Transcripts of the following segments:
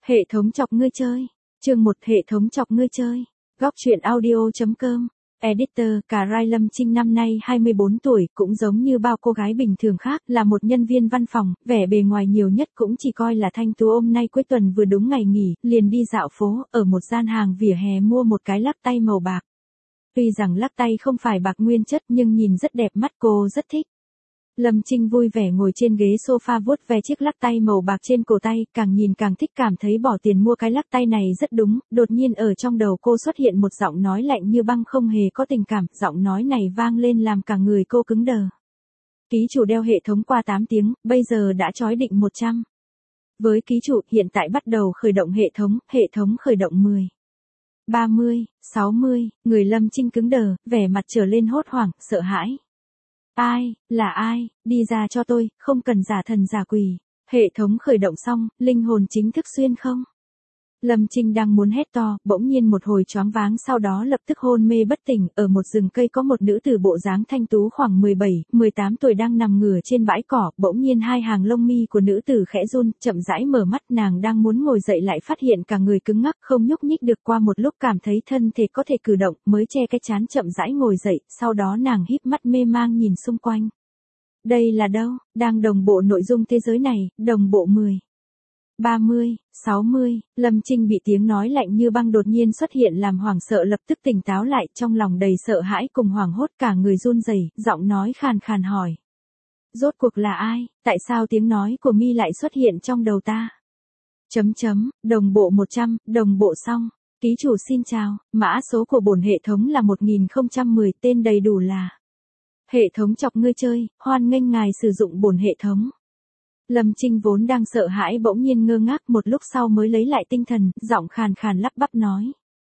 Hệ thống chọc ngươi chơi. Chương 1 hệ thống chọc ngươi chơi. Góc truyện audio.com. Editor, Cà Rai Lâm Trinh năm nay 24 tuổi, cũng giống như bao cô gái bình thường khác, là một nhân viên văn phòng, vẻ bề ngoài nhiều nhất cũng chỉ coi là thanh tú. Hôm nay cuối tuần vừa đúng ngày nghỉ, liền đi dạo phố, ở một gian hàng vỉa hè mua một cái lắc tay màu bạc. Tuy rằng lắc tay không phải bạc nguyên chất nhưng nhìn rất đẹp mắt, cô rất thích. Lâm Trinh vui vẻ ngồi trên ghế sofa vuốt ve chiếc lắc tay màu bạc trên cổ tay, càng nhìn càng thích, cảm thấy bỏ tiền mua cái lắc tay này rất đúng. Đột nhiên ở trong đầu cô xuất hiện một giọng nói lạnh như băng, không hề có tình cảm. Giọng nói này vang lên làm cả người cô cứng đờ. Ký chủ đeo hệ thống qua 8 tiếng, bây giờ đã chói định 100. Với ký chủ, hiện tại bắt đầu khởi động hệ thống khởi động 10. 30, 60, người Lâm Trinh cứng đờ, vẻ mặt trở lên hốt hoảng, sợ hãi. Ai, là ai, đi ra cho tôi, không cần giả thần giả quỷ. Hệ thống khởi động xong, linh hồn chính thức xuyên không? Lâm Trinh đang muốn hét to, bỗng nhiên một hồi choáng váng, sau đó lập tức hôn mê bất tỉnh. Ở một rừng cây có một nữ tử bộ dáng thanh tú khoảng 17, 18 tuổi đang nằm ngửa trên bãi cỏ. Bỗng nhiên hai hàng lông mi của nữ tử khẽ run, chậm rãi mở mắt. Nàng đang muốn ngồi dậy lại phát hiện cả người cứng ngắc, không nhúc nhích được. Qua một lúc cảm thấy thân thể có thể cử động, mới che cái trán chậm rãi ngồi dậy. Sau đó nàng híp mắt mê mang nhìn xung quanh. Đây là đâu? Đang đồng bộ nội dung thế giới này, đồng bộ 10. 30, 60, Lâm Trinh bị tiếng nói lạnh như băng đột nhiên xuất hiện làm hoảng sợ, lập tức tỉnh táo lại, trong lòng đầy sợ hãi cùng hoảng hốt, cả người run rẩy, giọng nói khàn khàn hỏi. Rốt cuộc là ai, tại sao tiếng nói của mi lại xuất hiện trong đầu ta? Đồng bộ 100, đồng bộ xong. Ký chủ xin chào, mã số của bổn hệ thống là 1010, tên đầy đủ là. Hệ thống chọc ngươi chơi, hoan nghênh ngài sử dụng bổn hệ thống. Lâm Trinh vốn đang sợ hãi bỗng nhiên ngơ ngác, một lúc sau mới lấy lại tinh thần, giọng khàn khàn lắp bắp nói.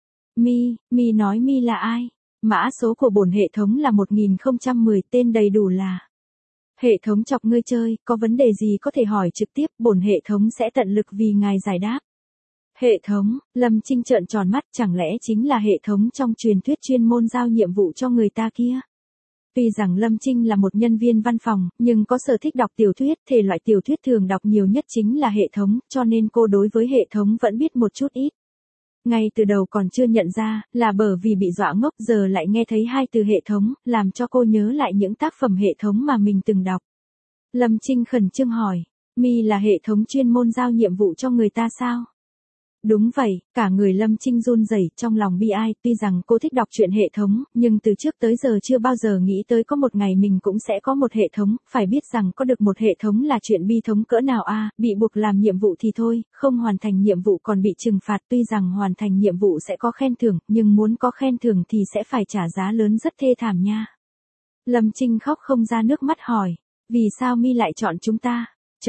Mi nói mi là ai? Mã số của bổn hệ thống là 1010, tên đầy đủ là. Hệ thống chọc ngươi chơi, có vấn đề gì có thể hỏi trực tiếp, bổn hệ thống sẽ tận lực vì ngài giải đáp. Hệ thống, Lâm Trinh trợn tròn mắt, chẳng lẽ chính là hệ thống trong truyền thuyết chuyên môn giao nhiệm vụ cho người ta kia? Tuy rằng Lâm Trinh là một nhân viên văn phòng, nhưng có sở thích đọc tiểu thuyết, thể loại tiểu thuyết thường đọc nhiều nhất chính là hệ thống, cho nên cô đối với hệ thống vẫn biết một chút ít. Ngay từ đầu còn chưa nhận ra, là bởi vì bị dọa ngốc, giờ lại nghe thấy hai từ hệ thống, làm cho cô nhớ lại những tác phẩm hệ thống mà mình từng đọc. Lâm Trinh khẩn trương hỏi, mi là hệ thống chuyên môn giao nhiệm vụ cho người ta sao? Đúng vậy, cả người Lâm Trinh run rẩy, trong lòng bi ai. Tuy rằng cô thích đọc truyện hệ thống, nhưng từ trước tới giờ chưa bao giờ nghĩ tới có một ngày mình cũng sẽ có một hệ thống. Phải biết rằng có được một hệ thống là chuyện bi thống cỡ nào a. Bị buộc làm nhiệm vụ thì thôi, không hoàn thành nhiệm vụ còn bị trừng phạt. Tuy rằng hoàn thành nhiệm vụ sẽ có khen thưởng, nhưng muốn có khen thưởng thì sẽ phải trả giá lớn, rất thê thảm nha. Lâm Trinh khóc không ra nước mắt hỏi, vì sao mi lại chọn chúng ta?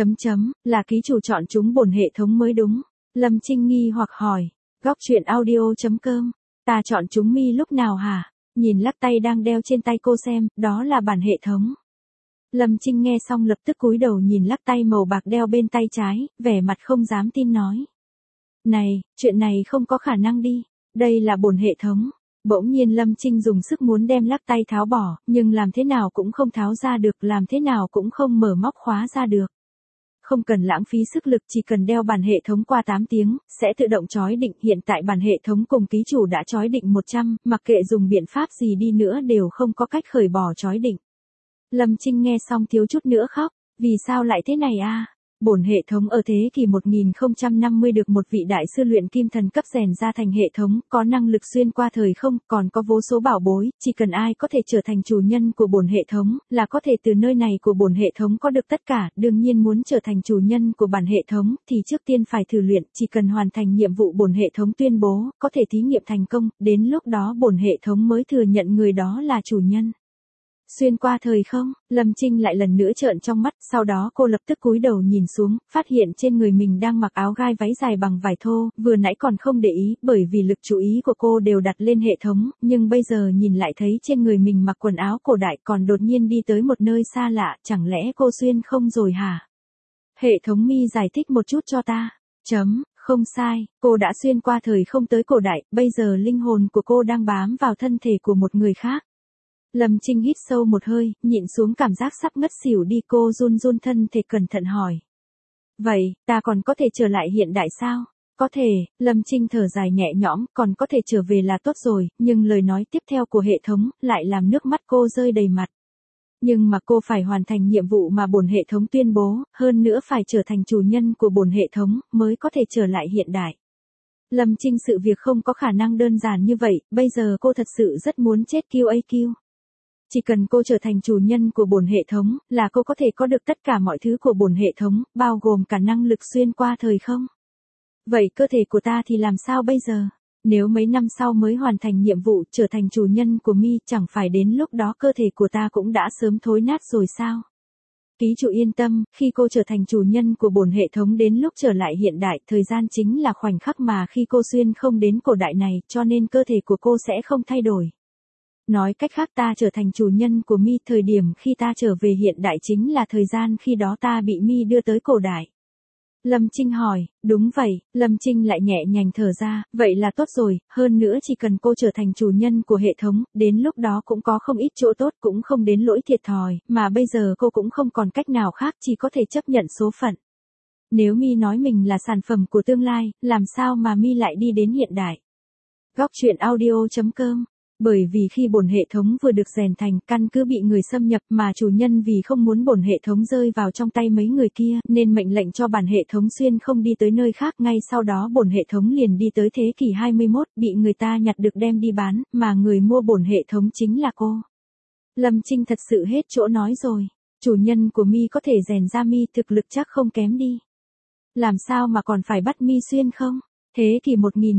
Là ký chủ chọn chúng bổn hệ thống mới đúng. Lâm Trinh nghi hoặc hỏi, góc truyện audio.com, ta chọn chúng mi lúc nào hả? Nhìn lắc tay đang đeo trên tay cô xem, đó là bản hệ thống. Lâm Trinh nghe xong lập tức cúi đầu nhìn lắc tay màu bạc đeo bên tay trái, vẻ mặt không dám tin nói. Này, chuyện này không có khả năng đi, đây là bổn hệ thống. Bỗng nhiên Lâm Trinh dùng sức muốn đem lắc tay tháo bỏ, nhưng làm thế nào cũng không tháo ra được, làm thế nào cũng không mở móc khóa ra được. Không cần lãng phí sức lực, chỉ cần đeo bản hệ thống qua 8 tiếng, sẽ tự động chói định. Hiện tại bản hệ thống cùng ký chủ đã chói định 100, mặc kệ dùng biện pháp gì đi nữa đều không có cách khởi bỏ chói định. Lâm Trinh nghe xong thiếu chút nữa khóc, vì sao lại thế này a? Bổn hệ thống ở thế kỷ 1050 được một vị đại sư luyện kim thần cấp rèn ra thành hệ thống, có năng lực xuyên qua thời không, còn có vô số bảo bối, chỉ cần ai có thể trở thành chủ nhân của bổn hệ thống, là có thể từ nơi này của bổn hệ thống có được tất cả. Đương nhiên muốn trở thành chủ nhân của bản hệ thống, thì trước tiên phải thử luyện, chỉ cần hoàn thành nhiệm vụ bổn hệ thống tuyên bố, có thể thí nghiệm thành công, đến lúc đó bổn hệ thống mới thừa nhận người đó là chủ nhân. Xuyên qua thời không, Lâm Trinh lại lần nữa trợn trong mắt, sau đó cô lập tức cúi đầu nhìn xuống, phát hiện trên người mình đang mặc áo gai váy dài bằng vải thô, vừa nãy còn không để ý, bởi vì lực chú ý của cô đều đặt lên hệ thống, nhưng bây giờ nhìn lại thấy trên người mình mặc quần áo cổ đại, còn đột nhiên đi tới một nơi xa lạ, chẳng lẽ cô xuyên không rồi hả? Hệ thống mi giải thích một chút cho ta. Không sai, cô đã xuyên qua thời không tới cổ đại, bây giờ linh hồn của cô đang bám vào thân thể của một người khác. Lâm Trinh hít sâu một hơi, nhịn xuống cảm giác sắp ngất xỉu đi, cô run run thân thể cẩn thận hỏi. Vậy, ta còn có thể trở lại hiện đại sao? Có thể, Lâm Trinh thở dài nhẹ nhõm, còn có thể trở về là tốt rồi, nhưng lời nói tiếp theo của hệ thống lại làm nước mắt cô rơi đầy mặt. Nhưng mà cô phải hoàn thành nhiệm vụ mà bổn hệ thống tuyên bố, hơn nữa phải trở thành chủ nhân của bổn hệ thống, mới có thể trở lại hiện đại. Lâm Trinh sự việc không có khả năng đơn giản như vậy, bây giờ cô thật sự rất muốn chết QAQ. Chỉ cần cô trở thành chủ nhân của bổn hệ thống, là cô có thể có được tất cả mọi thứ của bổn hệ thống, bao gồm cả năng lực xuyên qua thời không. Vậy cơ thể của ta thì làm sao bây giờ? Nếu mấy năm sau mới hoàn thành nhiệm vụ trở thành chủ nhân của Mi, chẳng phải đến lúc đó cơ thể của ta cũng đã sớm thối nát rồi sao? Ký chủ yên tâm, khi cô trở thành chủ nhân của bổn hệ thống đến lúc trở lại hiện đại, thời gian chính là khoảnh khắc mà khi cô xuyên không đến cổ đại này, cho nên cơ thể của cô sẽ không thay đổi. Nói cách khác ta trở thành chủ nhân của Mi, thời điểm khi ta trở về hiện đại chính là thời gian khi đó ta bị Mi đưa tới cổ đại. Lâm Trinh hỏi, đúng vậy, Lâm Trinh lại nhẹ nhàng thở ra, vậy là tốt rồi, hơn nữa chỉ cần cô trở thành chủ nhân của hệ thống, đến lúc đó cũng có không ít chỗ tốt, cũng không đến lỗi thiệt thòi, mà bây giờ cô cũng không còn cách nào khác, chỉ có thể chấp nhận số phận. Nếu Mi nói mình là sản phẩm của tương lai, làm sao mà Mi lại đi đến hiện đại? Góc truyện audio.com. Bởi vì khi bổn hệ thống vừa được rèn thành, căn cứ bị người xâm nhập mà chủ nhân vì không muốn bổn hệ thống rơi vào trong tay mấy người kia, nên mệnh lệnh cho bản hệ thống xuyên không đi tới nơi khác, ngay sau đó bổn hệ thống liền đi tới thế kỷ 21, bị người ta nhặt được đem đi bán, mà người mua bổn hệ thống chính là cô. Lâm Trinh thật sự hết chỗ nói rồi, chủ nhân của Mi có thể rèn ra Mi thực lực chắc không kém đi. Làm sao mà còn phải bắt Mi xuyên không? Thế kỷ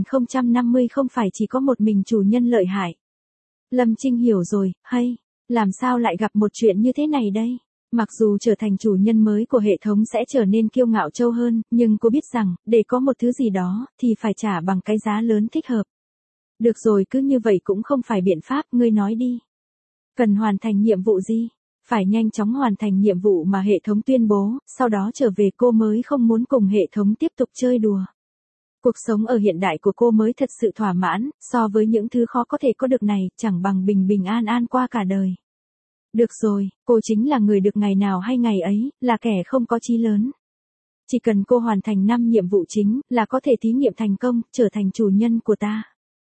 1050 không phải chỉ có một mình chủ nhân lợi hại. Lâm Trinh hiểu rồi, hay, làm sao lại gặp một chuyện như thế này đây? Mặc dù trở thành chủ nhân mới của hệ thống sẽ trở nên kiêu ngạo trâu hơn, nhưng cô biết rằng, để có một thứ gì đó, thì phải trả bằng cái giá lớn thích hợp. Được rồi, cứ như vậy cũng không phải biện pháp, ngươi nói đi. Cần hoàn thành nhiệm vụ gì? Phải nhanh chóng hoàn thành nhiệm vụ mà hệ thống tuyên bố, sau đó trở về cô mới không muốn cùng hệ thống tiếp tục chơi đùa. Cuộc sống ở hiện đại của cô mới thật sự thỏa mãn, so với những thứ khó có thể có được này, chẳng bằng bình bình an an qua cả đời. Được rồi, cô chính là người được ngày nào hay ngày ấy, là kẻ không có chí lớn. Chỉ cần cô hoàn thành 5 nhiệm vụ chính, là có thể thí nghiệm thành công, trở thành chủ nhân của ta.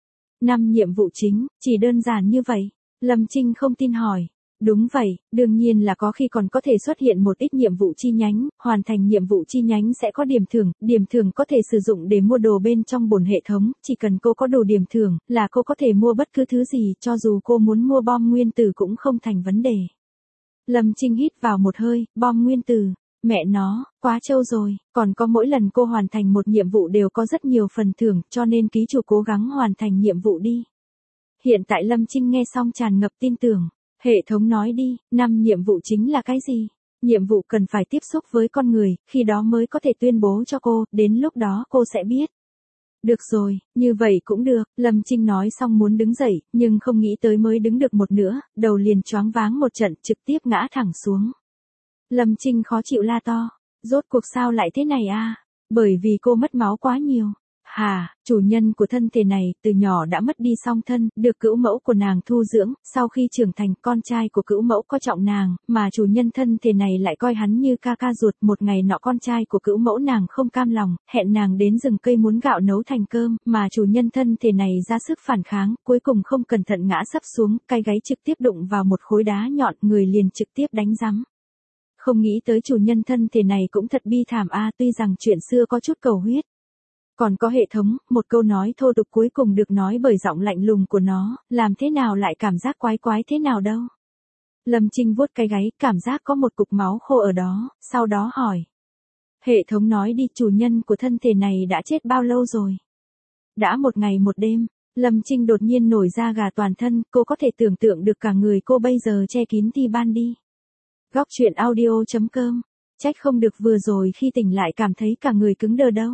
5 nhiệm vụ chính, chỉ đơn giản như vậy. Lâm Trinh không tin hỏi. Đúng vậy, đương nhiên là có khi còn có thể xuất hiện một ít nhiệm vụ chi nhánh, hoàn thành nhiệm vụ chi nhánh sẽ có điểm thưởng có thể sử dụng để mua đồ bên trong bổn hệ thống, chỉ cần cô có đủ điểm thưởng, là cô có thể mua bất cứ thứ gì, cho dù cô muốn mua bom nguyên tử cũng không thành vấn đề. Lâm Trinh hít vào một hơi, bom nguyên tử, mẹ nó, quá trâu rồi, còn có mỗi lần cô hoàn thành một nhiệm vụ đều có rất nhiều phần thưởng, cho nên ký chủ cố gắng hoàn thành nhiệm vụ đi. Hiện tại Lâm Trinh nghe xong tràn ngập tin tưởng. Hệ thống nói đi, 5 nhiệm vụ chính là cái gì? Nhiệm vụ cần phải tiếp xúc với con người, khi đó mới có thể tuyên bố cho cô, đến lúc đó cô sẽ biết. Được rồi, như vậy cũng được, Lâm Trinh nói xong muốn đứng dậy, nhưng không nghĩ tới mới đứng được một nữa, đầu liền choáng váng một trận, trực tiếp ngã thẳng xuống. Lâm Trinh khó chịu la to, rốt cuộc sao lại thế này à? Bởi vì cô mất máu quá nhiều. Chủ nhân của thân thể này, từ nhỏ đã mất đi song thân, được cữu mẫu của nàng thu dưỡng, sau khi trưởng thành, con trai của cữu mẫu coi trọng nàng, mà chủ nhân thân thể này lại coi hắn như ca ca ruột. Một ngày nọ con trai của cữu mẫu nàng không cam lòng, hẹn nàng đến rừng cây muốn gạo nấu thành cơm, mà chủ nhân thân thể này ra sức phản kháng, cuối cùng không cẩn thận ngã sấp xuống, cái gáy trực tiếp đụng vào một khối đá nhọn, người liền trực tiếp đánh giấm. Không nghĩ tới chủ nhân thân thể này cũng thật bi thảm a, tuy rằng chuyện xưa có chút cầu huyết. Còn có hệ thống, một câu nói thô tục cuối cùng được nói bởi giọng lạnh lùng của nó, làm thế nào lại cảm giác quái quái thế nào đâu. Lâm Trinh vuốt cái gáy, cảm giác có một cục máu khô ở đó, sau đó hỏi. Hệ thống nói đi, chủ nhân của thân thể này đã chết bao lâu rồi? Đã 1 ngày 1 đêm, Lâm Trinh đột nhiên nổi da gà toàn thân, cô có thể tưởng tượng được cả người cô bây giờ che kín ti ban đi. Góc truyện audio.com, trách không được vừa rồi khi tỉnh lại cảm thấy cả người cứng đờ đâu.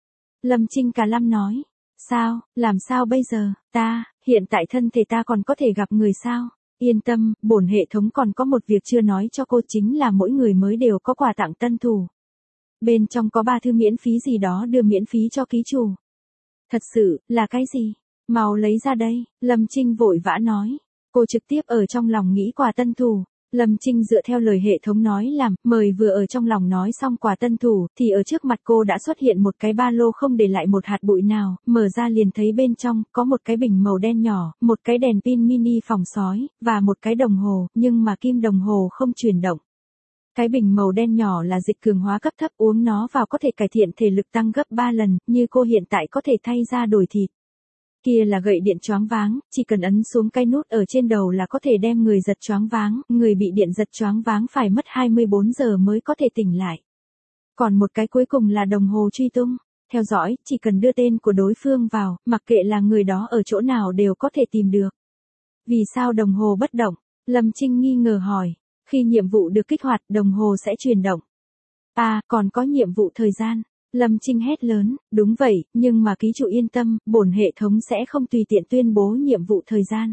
Lâm Trinh cả lâm nói, sao, làm sao bây giờ, hiện tại thân thể ta còn có thể gặp người sao? Yên tâm, bổn hệ thống còn có một việc chưa nói cho cô, chính là mỗi người mới đều có quà tặng tân thủ. Bên trong có 3 thư miễn phí gì đó đưa miễn phí cho ký chủ. Thật sự, là cái gì? Mau lấy ra đây, Lâm Trinh vội vã nói. Cô trực tiếp ở trong lòng nghĩ quà tân thủ. Lâm Trinh dựa theo lời hệ thống nói làm, mời vừa ở trong lòng nói xong quà tân thủ, thì ở trước mặt cô đã xuất hiện một cái ba lô không để lại một hạt bụi nào, mở ra liền thấy bên trong, có một cái bình màu đen nhỏ, một cái đèn pin mini phòng sói, và một cái đồng hồ, nhưng mà kim đồng hồ không chuyển động. Cái bình màu đen nhỏ là dịch cường hóa cấp thấp, uống nó vào có thể cải thiện thể lực tăng gấp 3 lần, như cô hiện tại có thể thay da đổi thịt. Kia là gậy điện choáng váng, chỉ cần ấn xuống cái nút ở trên đầu là có thể đem người giật choáng váng, người bị điện giật choáng váng phải mất 24 giờ mới có thể tỉnh lại. Còn một cái cuối cùng là đồng hồ truy tung, theo dõi, chỉ cần đưa tên của đối phương vào, mặc kệ là người đó ở chỗ nào đều có thể tìm được. Vì sao đồng hồ bất động? Lâm Trinh nghi ngờ hỏi. Khi nhiệm vụ được kích hoạt, đồng hồ sẽ chuyển động. À, còn có nhiệm vụ thời gian. Lâm Trinh hét lớn, đúng vậy, nhưng mà ký chủ yên tâm, bổn hệ thống sẽ không tùy tiện tuyên bố nhiệm vụ thời gian.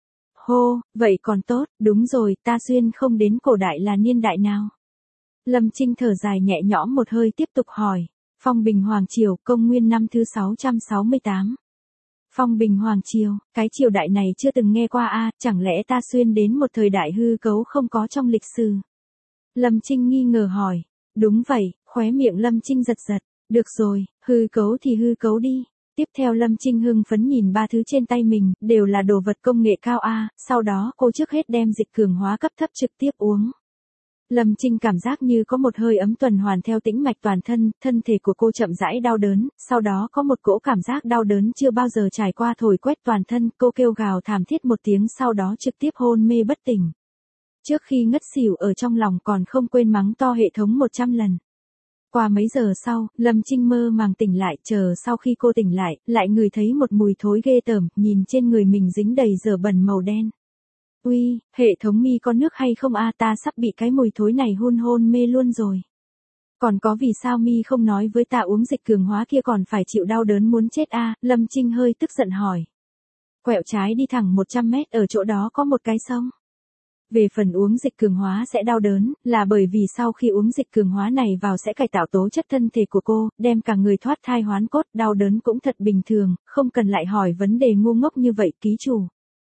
Hô, vậy còn tốt, đúng rồi, ta xuyên không đến cổ đại là niên đại nào? Lâm Trinh thở dài nhẹ nhõm một hơi tiếp tục hỏi. Phong Bình Hoàng Triều, công nguyên năm thứ 668. Phong Bình Hoàng Triều, cái triều đại này chưa từng nghe qua a, chẳng lẽ ta xuyên đến một thời đại hư cấu không có trong lịch sử? Lâm Trinh nghi ngờ hỏi. Đúng vậy, khóe miệng Lâm Trinh giật giật. Được rồi, hư cấu thì hư cấu đi. Tiếp theo Lâm Trinh hưng phấn nhìn ba thứ trên tay mình, đều là đồ vật công nghệ cao a, sau đó cô trước hết đem dịch cường hóa cấp thấp trực tiếp uống. Lâm Trinh cảm giác như có một hơi ấm tuần hoàn theo tĩnh mạch toàn thân, thân thể của cô chậm rãi đau đớn, sau đó có một cỗ cảm giác đau đớn chưa bao giờ trải qua thổi quét toàn thân, cô kêu gào thảm thiết một tiếng sau đó trực tiếp hôn mê bất tỉnh. Trước khi ngất xỉu ở trong lòng còn không quên mắng to hệ thống 100 lần. Qua mấy giờ sau, Lâm Trinh mơ màng tỉnh lại, chờ sau khi cô tỉnh lại, lại ngửi thấy một mùi thối ghê tởm, nhìn trên người mình dính đầy dở bẩn màu đen. Uy, hệ thống mi có nước hay không a, ta sắp bị cái mùi thối này hôn mê luôn rồi. Còn có vì sao mi không nói với ta uống dịch cường hóa kia còn phải chịu đau đớn muốn chết a, Lâm Trinh hơi tức giận hỏi. Quẹo trái đi thẳng 100 mét ở chỗ đó có một cái sông. Về phần uống dịch cường hóa sẽ đau đớn, là bởi vì sau khi uống dịch cường hóa này vào sẽ cải tạo tố chất thân thể của cô, đem cả người thoát thai hoán cốt, đau đớn cũng thật bình thường, không cần lại hỏi vấn đề ngu ngốc như vậy ký chủ.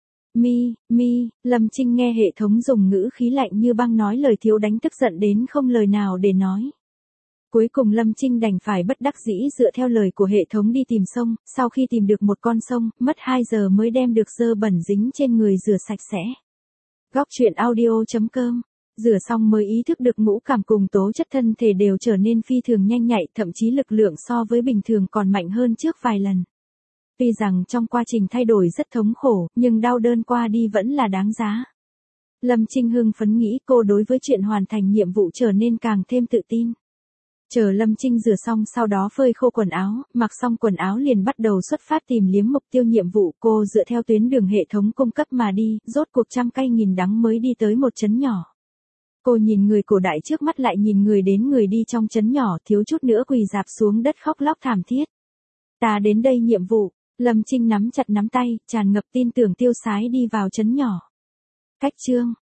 Lâm Trinh nghe hệ thống dùng ngữ khí lạnh như băng nói lời thiếu đánh tức giận đến không lời nào để nói. Cuối cùng Lâm Trinh đành phải bất đắc dĩ dựa theo lời của hệ thống đi tìm sông, sau khi tìm được một con sông, mất 2 giờ mới đem được dơ bẩn dính trên người rửa sạch sẽ. Góc truyện audio.com. Rửa xong mới ý thức được ngũ cảm cùng tố chất thân thể đều trở nên phi thường nhanh nhạy, thậm chí lực lượng so với bình thường còn mạnh hơn trước vài lần. Tuy rằng trong quá trình thay đổi rất thống khổ, nhưng đau đơn qua đi vẫn là đáng giá. Lâm Trinh hưng phấn nghĩ cô đối với chuyện hoàn thành nhiệm vụ trở nên càng thêm tự tin. Chờ Lâm Trinh rửa xong sau đó phơi khô quần áo, mặc xong quần áo liền bắt đầu xuất phát tìm liếm mục tiêu nhiệm vụ, cô dựa theo tuyến đường hệ thống cung cấp mà đi, rốt cuộc trăm cay nghìn đắng mới đi tới một trấn nhỏ. Cô nhìn người cổ đại trước mắt lại nhìn người đến người đi trong trấn nhỏ, thiếu chút nữa quỳ rạp xuống đất khóc lóc thảm thiết. Ta đến đây nhiệm vụ, Lâm Trinh nắm chặt nắm tay, tràn ngập tin tưởng tiêu sái đi vào trấn nhỏ. Cách chương